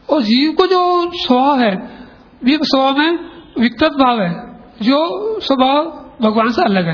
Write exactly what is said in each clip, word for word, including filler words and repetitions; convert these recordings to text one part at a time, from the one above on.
और जीव को जो स्वभाव है, भी स्वभाव में विकृत भाव है, जो स्वभाव भगवान से अलग है।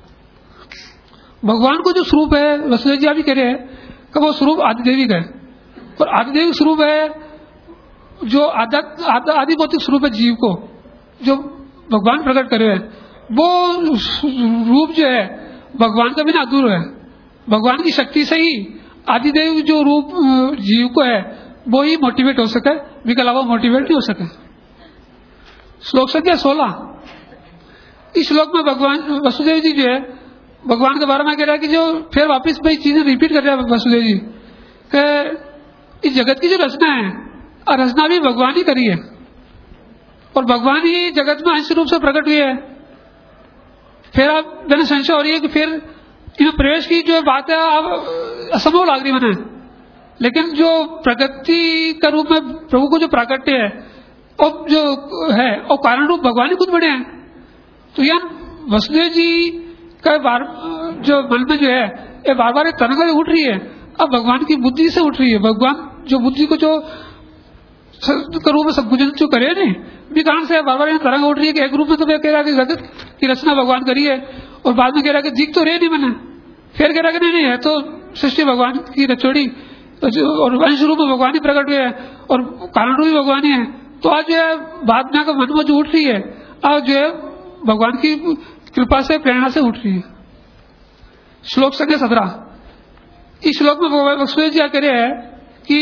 भगवान को जो स्वरूप है, वसुदेव जी अभी कह रहे हैं कि वो स्वरूप आदिदेविक है, और आदिदेविक स्वरूप है जो आदि भौतिक स्वरूप है जीव को जो भगवान प्रकट करे हैं, वो रूप जो है भगवान का बिना अधूरा है। भगवान की शक्ति से ही आदिदेव जो रूप जीव को है वो ही मोटिवेट हो सके, इसके अलावा मोटिवेट नहीं हो सके। श्लोक संख्या सोलह। इस श्लोक में भगवान वसुदेव जी जो है भगवान के बारे में कह रहा है कि जो फिर वापस वही चीजें रिपीट कर रहे हैं वसुदेव जी कि इस जगत की जो रचना है, रचना भी भगवान ही करी है, और भगवान ही जगत में अंश रूप से प्रकट हुए है। फिर आप मैंने संशय हो रही है कि फिर इन प्रवेश की जो बात है अब असंभव लग रही मैंने, लेकिन जो प्रगति का रूप में प्रभु को जो प्राकट्य है और जो है और कारण रूप भगवान ही खुद बने हैं। तो यह वसुदेव जी का बार जो मन में जो है ये बार बार तरंग उठ रही है, अब भगवान की बुद्धि से उठ रही है। भगवान जो बुद्धि को जो रूप में सब कुछ जो करे नहीं भी कारण से बार बार तरंग उठ रही है कि एक रूप में तो मैं कह रहा कि जगत की रचना भगवान करी है, और बाद में कह रहा कि दिख तो रहे नहीं मैंने, फिर कह रहा कि नहीं नहीं है तो सृष्टि भगवान की रचोड़ी, और वंश रूप में भगवान ही प्रकट हुए है और कारण रूप भी भगवान ही है। तो आज जो है बाद में मन में जो उठ रही है, आज जो है भगवान की कृपा से प्रेरणा से उठ रही है। श्लोक संख्या सत्रह। इस श्लोक में वसुदेव जी कह रहे हैं कि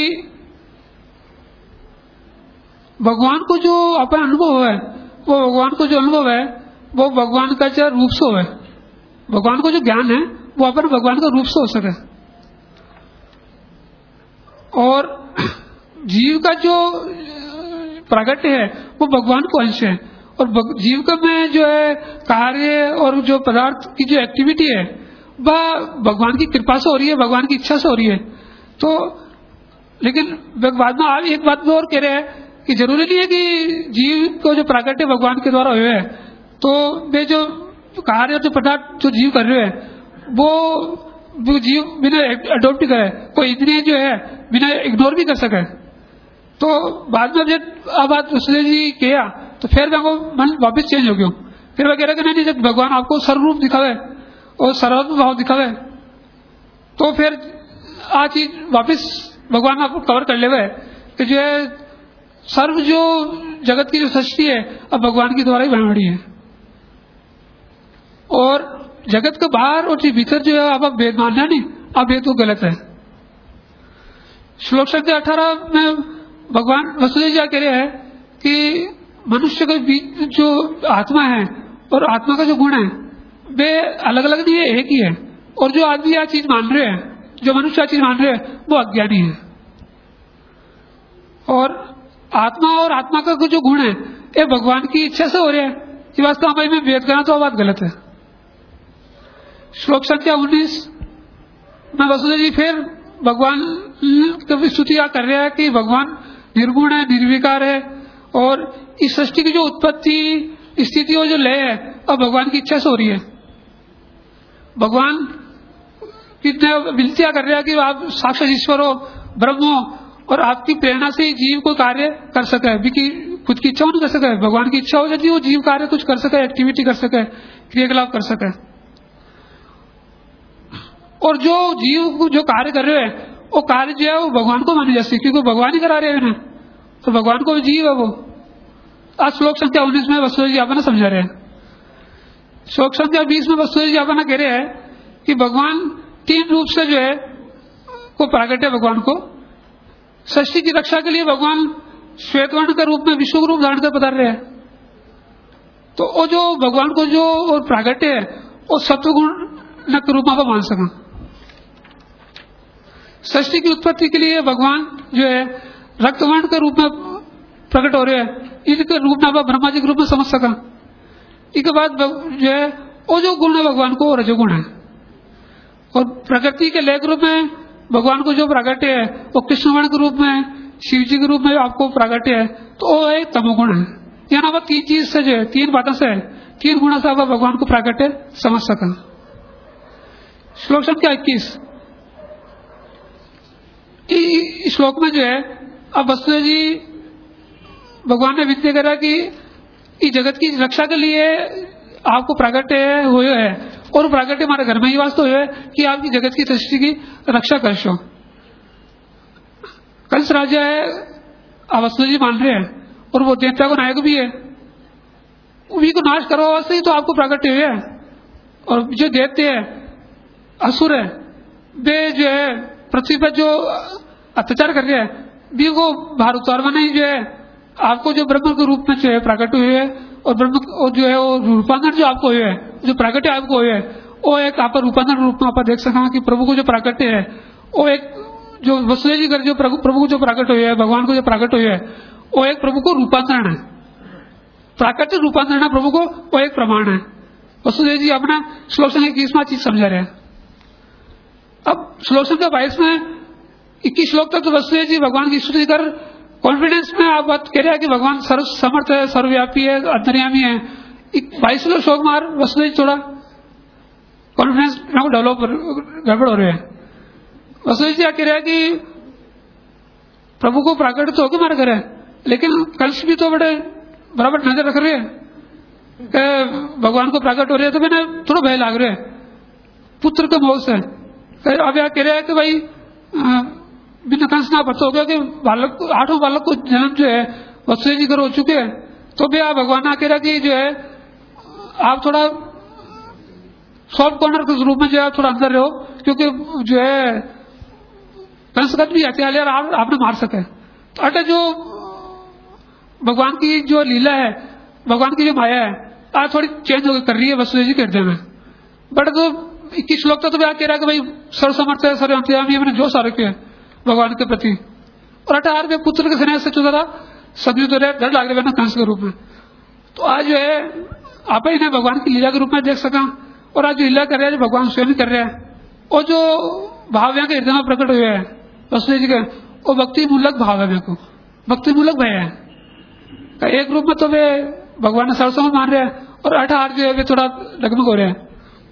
भगवान को जो अपना अनुभव है, वो भगवान को जो अनुभव है वो भगवान का जो रूप से हो है, भगवान को जो ज्ञान है वो अपन भगवान का रूप से हो सके, और जीव का जो प्रागट्य है वो भगवान को अंश है, और जीव का में जो है कार्य और जो पदार्थ की जो एक्टिविटी है वह भगवान की कृपा से हो रही है, भगवान की इच्छा से हो रही है। तो लेकिन बाद में आप एक बात और कह रहे हैं कि जरूरी नहीं है कि जीव को जो प्राकट्य भगवान के द्वारा हुए हैं, तो वे जो कार्य और जो पदार्थ जो जीव कर रहे हैं वो, वो जीव बिना अडोप्ट करे, कोई इतने जो है बिना इग्नोर भी कर सके। तो बाद में जब अब बात वसुदेव जी किया तो फिर मैं मन वापस चेंज हो गया। फिर वह कह रहा कि नहीं, जब भगवान आपको सर्वरूप दिखावे और सर्वात्म भाव दिखावे तो फिर आज चीज वापस भगवान आपको कवर कर ले कि जो है सर्व जो जगत की जो सृष्टि है अब भगवान के द्वारा ही बनी है, और जगत के बाहर और भीतर जो है अब आप भेद मानना नहीं, अब ये तो गलत है। श्लोक संख्या अठारह में भगवान वसुदेव जी कह रहे हैं कि मनुष्य के बीच जो आत्मा है और आत्मा का जो गुण है वे अलग अलग नहीं है, एक ही है, और जो आदमी यह चीज मान रहे हैं, जो मनुष्य यह चीज मान रहे हैं वो अज्ञानी है, और आत्मा और आत्मा का जो गुण है ये भगवान की इच्छा से हो रहे हैं। ये वास्तव हमें में भेद करना तो बात गलत है। श्लोक संख्या उन्नीस में वसुदेव जी फिर भगवान की स्तुति कर रहे हैं कि भगवान निर्गुण है, निर्विकार है, और इस सृष्टि की जो उत्पत्ति स्थिति और जो लय है अब भगवान की इच्छा से हो रही है। भगवान कितने विनतियां कर रहे हैं कि आप साक्षात ईश्वर हो, ब्रह्म हो, और आपकी प्रेरणा से जीव को कार्य कर सके, भी कि खुद की इच्छा नहीं कर सके, भगवान की इच्छा हो जाती है वो जीव कार्य कुछ कर सके, एक्टिविटी कर सके, क्रियाकलाप कर सके। और जो जीव जो कार्य कर रहे हैं वो कार्य जो है वो भगवान को मानी जाती है, क्योंकि भगवान ही करा रहे हैं उन्हें, तो भगवान को जीव है वो। आज श्लोक संख्या उन्नीस में वसुदेव जी अपना समझा रहे हैं। श्लोक संख्या बीस में वसुदेव जी अपना कह रहे हैं कि भगवान तीन रूप से जो है को प्राकट है। भगवान को सृष्टि की रक्षा के लिए भगवान श्वेतवर्ण के रूप में विश्व रूप धारण कर पधार रहे हैं। तो वो जो भगवान को जो प्राकट्य है वो सत्वगुण के रूप में मान सका। सृष्टि की उत्पत्ति के लिए भगवान जो है रक्तवर्ण के रूप में प्रकट हो रहे हैं, इनके रूप में ब्रह्मा जी के रूप में समझ सका। इसके बाद जो है वो जो गुण है भगवान को रजोगुण है, और प्रकृति के लय के रूप में भगवान को जो प्राकट्य है वो कृष्णवर्ण के रूप में, शिव जी के रूप में आपको प्राकट्य है तो वो एक तमोगुण है। यहाँ पर तीन चीज से जो है, तीन बातों से है, तीन गुणों से आप भगवान को प्राकट्य समझ सका। श्लोक संख्या इक्कीस। श्लोक में जो है अब वसुदेव जी भगवान ने विनती करा कि इस जगत की रक्षा के लिए आपको प्रागट्य हुए है और प्रागट्य हमारे घर में ही वास्तव है कि आपकी जगत की सृष्टि की रक्षा कर सो। कंस राजा है, अब वसुदेव जी मान रहे हैं और वो देवता को नायक भी है, उन्हीं को नाश करो वास्ते ही तो आपको प्रागट्य हुए है। और जो देवते हैं असुर है, वे जो है पृथ्वी पर जो अत्याचार कर रहे हैं भी को बाहर उतारवा नहीं, जो है आपको जो ब्रह्म के रूप में जो है प्राकट्य हुए है और ब्रह्म और जो है वो रूपांतरण जो आपको हुए है, जो प्राकट्य आपको हुए है, वो एक आप रूपांतरण रूप में आप देख सका कि प्रभु को जो प्राकट्य है वो एक जो वसुदेव जी कर जो प्रभु प्रभु को जो प्राकट हुए है, भगवान को जो प्राकट हुए है, वो एक प्रभु को रूपांतरण है। प्राकट्य रूपांतरण है प्रभु को, वो एक प्रमाण है। वसुदेव जी अपना श्लोक संख्या इक्कीसवां चीज समझा रहे हैं। अब श्लोक संख्या बाईस में इक्कीस श्लोक तक तो वसुदेव जी भगवान की स्तुति कर कॉन्फिडेंस में आप बात कह रहे हैं कि भगवान सर्व समर्थ है, सर्वव्यापी है, अंतर्यामी है। बाईस श्लोक में वसुदेव जी थोड़ा कॉन्फिडेंस डेवलप गड़बड़ हो रहे हैं। वसुदेव जी कह रहे हैं कि प्रभु को प्राकट तो होकर मारा करे, लेकिन कंस भी तो बड़े बराबर नजर रख रहे हैं कि भगवान को प्राकट हो रहे हैं, तो मैंने थोड़ा भय लाग रहे पुत्र के मोह से। अब यह कह रहे हैं कि भाई बिना कंस ना पता हो गया कि बालक आठों बालक को जन्म जो है वसुदेव जी कर हो चुके हैं, तो भी आप भगवान कह रहा कि जो है आप थोड़ा सॉफ्ट कॉर्नर के रूप में जो है थोड़ा अंदर रहो, क्योंकि जो है कंसगत भी हथियार यार आप, आपने मार सके। तो अटे जो भगवान की जो लीला है, भगवान की जो माया है, आज थोड़ी चेंज होकर कर रही है वसुदेव जी के हृदय में। बट तो इक्कीस श्लोक तक तो भी कह रहा है कि भाई सर्व समर्थ है, सर्व अंतर्यामी, मैंने जो सारे किया भगवान के प्रति। और अठार में पुत्र के स्नेह से चुदा सदयु तो डर लाग रहे कंस के रूप में। तो आज जो है आप ही ने भगवान की लीला के रूप में देख सका, और आज जो लीला कर रहे हैं जो भगवान स्वयं कर रहे हैं, और जो भाव यहाँ के हृदय में प्रकट हुए हैं वसुदेव जी के, वो भक्ति मूलक भाव है, मेरे को भक्ति मूलक भय है। एक रूप में तो वे भगवान ने सर्वसमर्थ मान रहे हैं, और अठार जो है वे थोड़ा डगमग हो रहे हैं।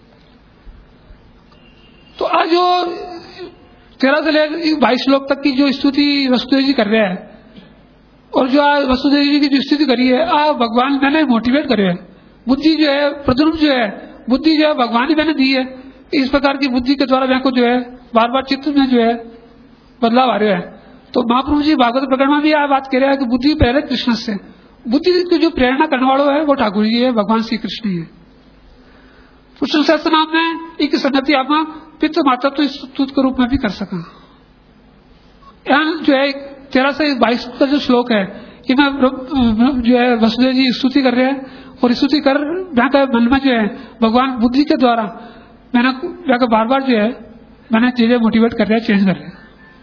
तो आज जो तेरह से लेकर बाईस श्लोक तक की जो स्तुति वसुदेव जी कर रहे हैं, और जो आज वसुदेव जी की जो स्तुति करी है, आप भगवान मैंने मोटिवेट करे है। बुद्धि जो है प्रद्युम्न जो है बुद्धि जो है भगवान ही मैंने दी है। इस प्रकार की बुद्धि के द्वारा मैं को जो है बार बार चित्त में जो है बदलाव आ रहा है। तो महाप्रभु जी भागवत प्रकरण में भी आप बात कह रहे हैं कि बुद्धि प्रेरक कृष्ण से, बुद्धि की जो प्रेरणा करने वालों है वो ठाकुर जी है, भगवान श्री कृष्ण ही है। विष्णु सहस्त्र नाम में एक संगति आप पितृ माता तो स्तुत के रूप में भी कर सका। यहाँ जो है तेरह से बाईस का जो श्लोक है, कि मैं जो है वसुदेव जी स्तुति कर रहे हैं, और स्तुति कर मन में जो है भगवान बुद्धि के द्वारा मैंने बार बार जो है मैंने चीजें मोटिवेट कर रहे हैं, चेंज कर रहे हैं।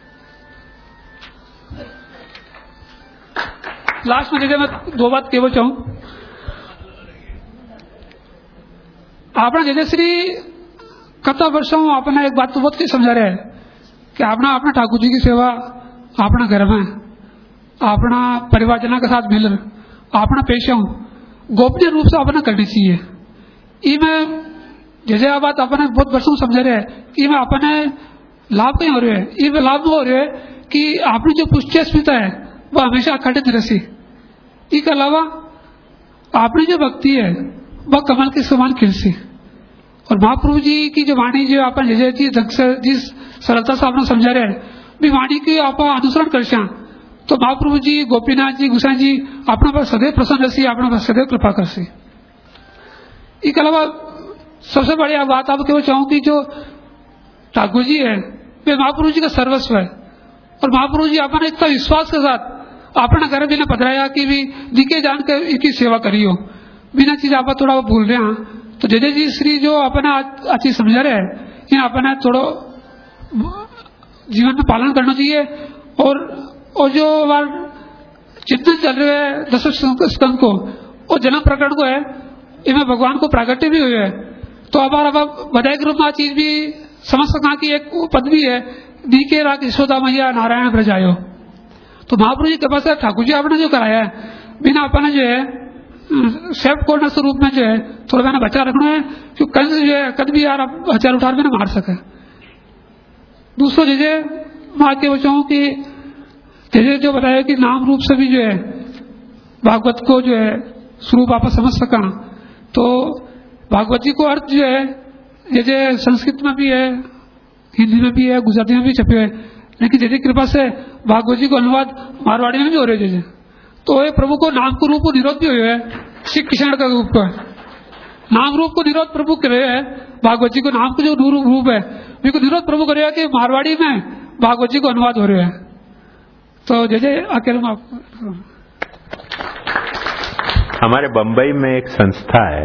लास्ट में मैं दो बात केवल चाहूं, आपने जैसे श्री कथा वर्षों आपने एक बात तो बहुत समझा रहे हैं कि आपने अपना ठाकुर जी की सेवा अपना घर में अपना परिवार जना के साथ मिल अपना पेशा गोपनीय रूप से अपना करनी चाहिए। इमें जैसे आप बात अपने बहुत वर्षों समझा रहे हैं कि मैं अपने लाभ कहीं हो रहे हैं, ये लाभ हो रहे हैं कि आपने जो पुष्टि अस्मिता है वह हमेशा अखंडित रसी। इसके अलावा आपने जो भक्ति है वह कमल के समान खिलसी। और महाप्रभु जी की जो वाणी जो आप जिस सरलता से आपने समझा रहे हैं भी वाणी की आप अनुसरण कर, तो महाप्रभु जी गोपीनाथ जी गुसाई जी अपना पर सदैव प्रसन्न रसी, अपना पर सदैव कृपा कर सी। इसके अलावा सबसे बढ़िया बात आप केवल चाहूँ कि जो ठाकुर जी है वे महाप्रभु जी का सर्वस्व है, और महाप्रभु जी अपने इतना विश्वास के साथ अपना घर बिना पधराया कि भी दिखे जान कर इनकी सेवा करी हो, बिना चीज आप थोड़ा भूल रहे हैं। तो जय जी श्री जो अपना अच्छी समझा रहे हैं, इन अपना थोड़ा जीवन में पालन करना चाहिए। और और जो चिंतन चल रहे हैं दस स्कंद को और जन्म प्रकरण को है, इनमें भगवान को प्रागट्य भी हुए है। तो अब अब बधाई के रूप में चीज भी समझ सका कि एक पदवी है दी के राग यशोदा मैया नारायण ब्रजायो। तो महाप्रभु जी के पास ठाकुर जी आपने जो कराया है बिना अपने जो है सेफ कॉर्नर स्वरूप में जो है थोड़ा मैंने बचा रखना है, क्योंकि कल जो है कद भी यार हजार उठार में मार सके। दूसरा जैसे मैं आगे बचाऊं कि जैसे जो बताया कि नाम रूप से भी जो है भागवत को जो है स्वरूप आप समझ सका, तो भागवत जी को अर्थ जो है जैसे संस्कृत में भी है, हिंदी में भी है, गुजराती में भी छपे हुए, लेकिन जैसे कृपा से भागवत जी को अनुवाद मारवाड़ी में भी हो रहे जैसे, तो ये प्रभु को नाम को रूप को निरोध भी हुए है, श्री कृष्ण का रूप का नाम रूप को निरोध प्रभु करे है, भागवत जी को नाम को जो रूप है भी को निरोध प्रभु करे कि मारवाड़ी में भागवत जी को अनुवाद हो रहे हैं। तो जैसे अकेले में आपको हमारे बंबई में एक संस्था है,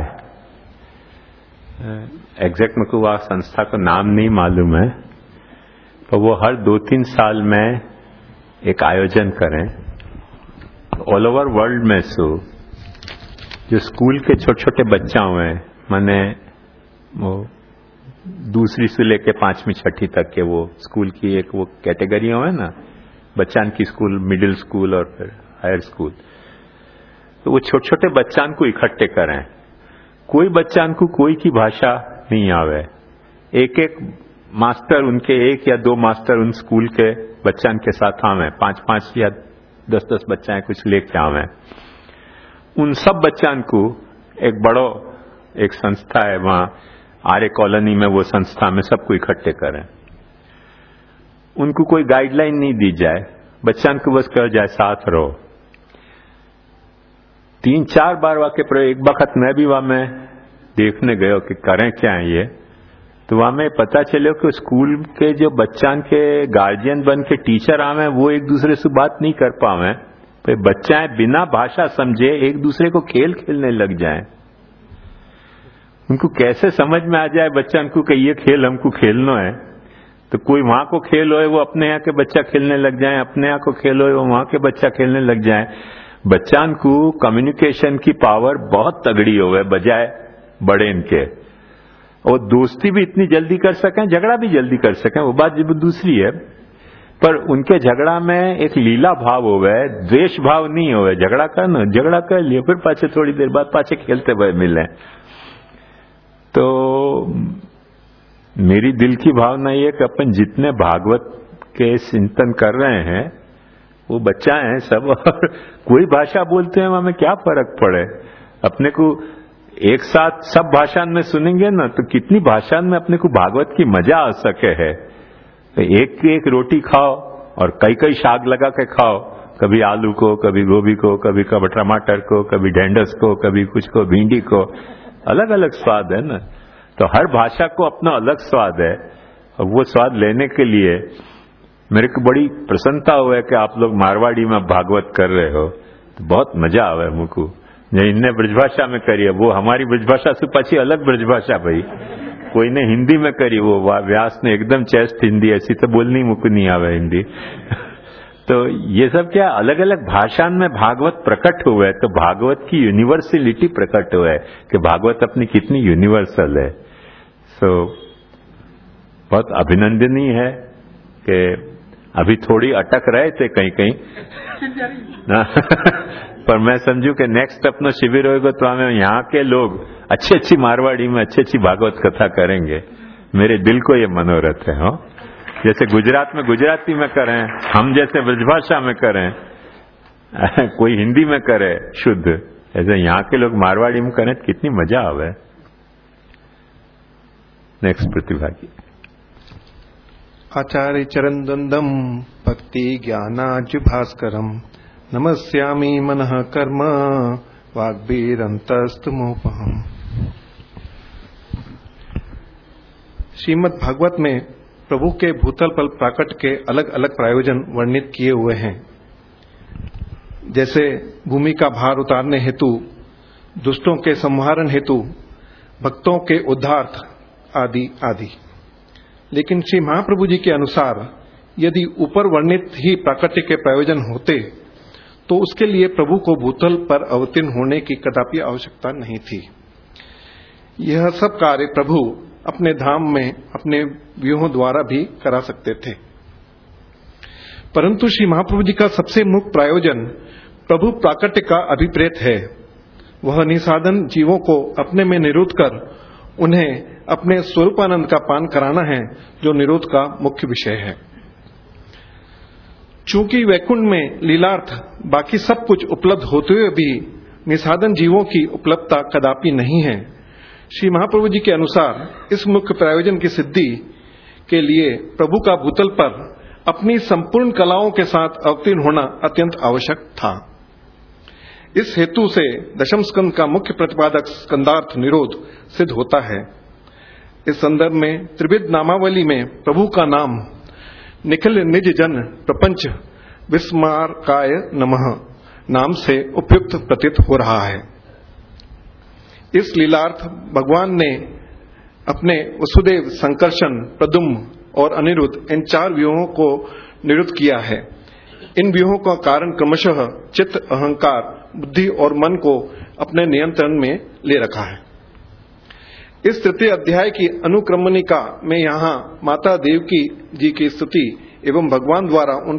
एग्जैक्ट मेरे को वह संस्था का नाम नहीं मालूम है, तो वो हर दो तीन साल में एक आयोजन करें ऑल ओवर वर्ल्ड में। सो जो स्कूल के छोटे छोटे बच्चा हुए, माने वो दूसरी से लेके पांचवी छठी तक के वो स्कूल की एक वो कैटेगरी है ना, बच्चान की स्कूल, मिडिल स्कूल और फिर हायर स्कूल, तो वो छोटे छोटे बच्चान को इकट्ठे करें। कोई बच्चान को कोई की भाषा नहीं आवे, एक एक मास्टर उनके एक या दो मास्टर उन स्कूल के बच्चान के साथ आवे, पांच पांच या दस दस बच्चा कुछ लेके आवे। उन सब बच्चान को एक बड़ो एक संस्था है वहां आर्य कॉलोनी में, वो संस्था में सबको इकट्ठे करें। उनको कोई गाइडलाइन नहीं दी जाए, बच्चान को बस कहा जाए साथ रहो। तीन चार बार वाके प्रयोग, एक वक्त मैं भी वहां में देखने गयो कि करें क्या है ये, तो वहां में पता चलो कि स्कूल के जो बच्चान के गार्जियन बन के टीचर आवे वो एक दूसरे से बात नहीं कर पावे, तो बच्चाएं बिना भाषा समझे एक दूसरे को खेल खेलने लग जाएं। उनको कैसे समझ में आ जाए बच्चन को कि ये खेल हमको खेलना है, तो कोई वहां को खेल होए वो अपने यहाँ के बच्चा खेलने लग जाए, अपने यहाँ को खेल होए वो वहां के बच्चा खेलने लग जाए। बच्चान को कम्युनिकेशन की पावर बहुत तगड़ी होवे बजाय बड़े इनके, और दोस्ती भी इतनी जल्दी कर सकें, झगड़ा भी जल्दी कर सकें, वो बात जब दूसरी है, पर उनके झगड़ा में एक लीला भाव होवे, द्वेष भाव नहीं होवे। झगड़ा कर ना, झगड़ा कर लिया, फिर पाछे थोड़ी देर बाद पाछे खेलते हुए मिले। तो मेरी दिल की भावना ये कि अपन जितने भागवत के चिंतन कर रहे हैं वो बच्चा है सब, और कोई भाषा बोलते हैं हमें क्या फर्क पड़े, अपने को एक साथ सब भाषा में सुनेंगे ना तो कितनी भाषा में अपने को भागवत की मजा आ सके है। तो एक एक रोटी खाओ और कई कई शाक लगा के खाओ, कभी आलू को, कभी गोभी को, कभी कभी टमाटर को, कभी ढेंडस को, कभी कुछ को, भिंडी को, अलग अलग स्वाद है ना। तो हर भाषा को अपना अलग स्वाद है, और वो स्वाद लेने के लिए मेरे को बड़ी प्रसन्नता हुआ है कि आप लोग मारवाड़ी में भागवत कर रहे हो, तो बहुत मजा आवे मुझको। इनने ब्रजभाषा में करी है, वो हमारी ब्रजभाषा से पची अलग ब्रजभाषा भाई, कोई ने हिंदी में करी, वो व्यास ने एकदम चेस्ट हिंदी, ऐसी तो बोलनी मुझको नहीं आवे हिंदी। तो ये सब क्या अलग अलग भाषा में भागवत प्रकट हुआ है, तो भागवत की यूनिवर्सलिटी प्रकट हुआ है कि भागवत अपनी कितनी यूनिवर्सल है। सो बहुत अभिनंदनीय है कि अभी थोड़ी अटक रहे थे कहीं कहीं पर मैं समझू कि नेक्स्ट अपना शिविर होगा तो हमें यहाँ के लोग अच्छी अच्छी मारवाड़ी में अच्छी अच्छी भागवत कथा करेंगे। मेरे दिल को ये मनोरथ है। हो जैसे गुजरात में गुजराती में करें, हम जैसे ब्रजभाषा में करें, कोई हिंदी में करे शुद्ध, ऐसे यहाँ के लोग मारवाड़ी में करें तो कितनी मजा आवे। नेक्स्ट प्रतिभागी आचार्य चरणद्वंदम भक्ति ज्ञानाज भास्करम नमस्यामि मनः कर्म वाग्भीरन्तस्तमोपहम्। श्रीमद् भागवत में प्रभु के भूतल पल प्राकट के अलग अलग प्रयोजन वर्णित किए हुए हैं, जैसे भूमि का भार उतारने हेतु, दुष्टों के संहारण हेतु, भक्तों के उद्धार्थ आदि आदि। लेकिन श्री महाप्रभु जी के अनुसार यदि ऊपर वर्णित ही प्राकट्य के प्रयोजन होते तो उसके लिए प्रभु को भूतल पर अवतीर्ण होने की कदापि आवश्यकता नहीं थी। यह सब कार्य प्रभु अपने धाम में अपने व्यूहों द्वारा भी करा सकते थे, परंतु श्री महाप्रभु जी का सबसे मुख्य प्रयोजन प्रभु प्राकट्य का अभिप्रेत है। वह निसाधन जीवों को अपने में निरुद्ध कर उन्हें अपने स्वरूपानंद का पान कराना है, जो निरोध का मुख्य विषय है। चूंकि वैकुंठ में लीलार्थ बाकी सब कुछ उपलब्ध होते हुए भी निसाधन जीवों की उपलब्धता कदापि नहीं है, श्री महाप्रभु जी के अनुसार इस मुख्य प्रयोजन की सिद्धि के लिए प्रभु का भूतल पर अपनी संपूर्ण कलाओं के साथ अवतीर्ण होना अत्यंत आवश्यक था। इस हेतु से दशम स्कंद का मुख्य प्रतिपादक स्कंदार्थ निरोध सिद्ध होता है। इस संदर्भ में त्रिविध नामावली में प्रभु का नाम निखिल निज जन प्रपंच विस्मारकाय नमः नाम से उपयुक्त प्रतीत हो रहा है। इस लीलार्थ भगवान ने अपने वसुदेव, संकर्षण, प्रद्युम्न और अनिरुद्ध इन चार व्यूहों को निरुद्ध किया है। इन व्यूहों का कारण क्रमशः चित्त, अहंकार, बुद्धि और मन को अपने नियंत्रण में ले रखा है। इस तृतीय अध्याय की अनुक्रमणिका में यहाँ माता देवकी जी की स्तुति एवं भगवान द्वारा उन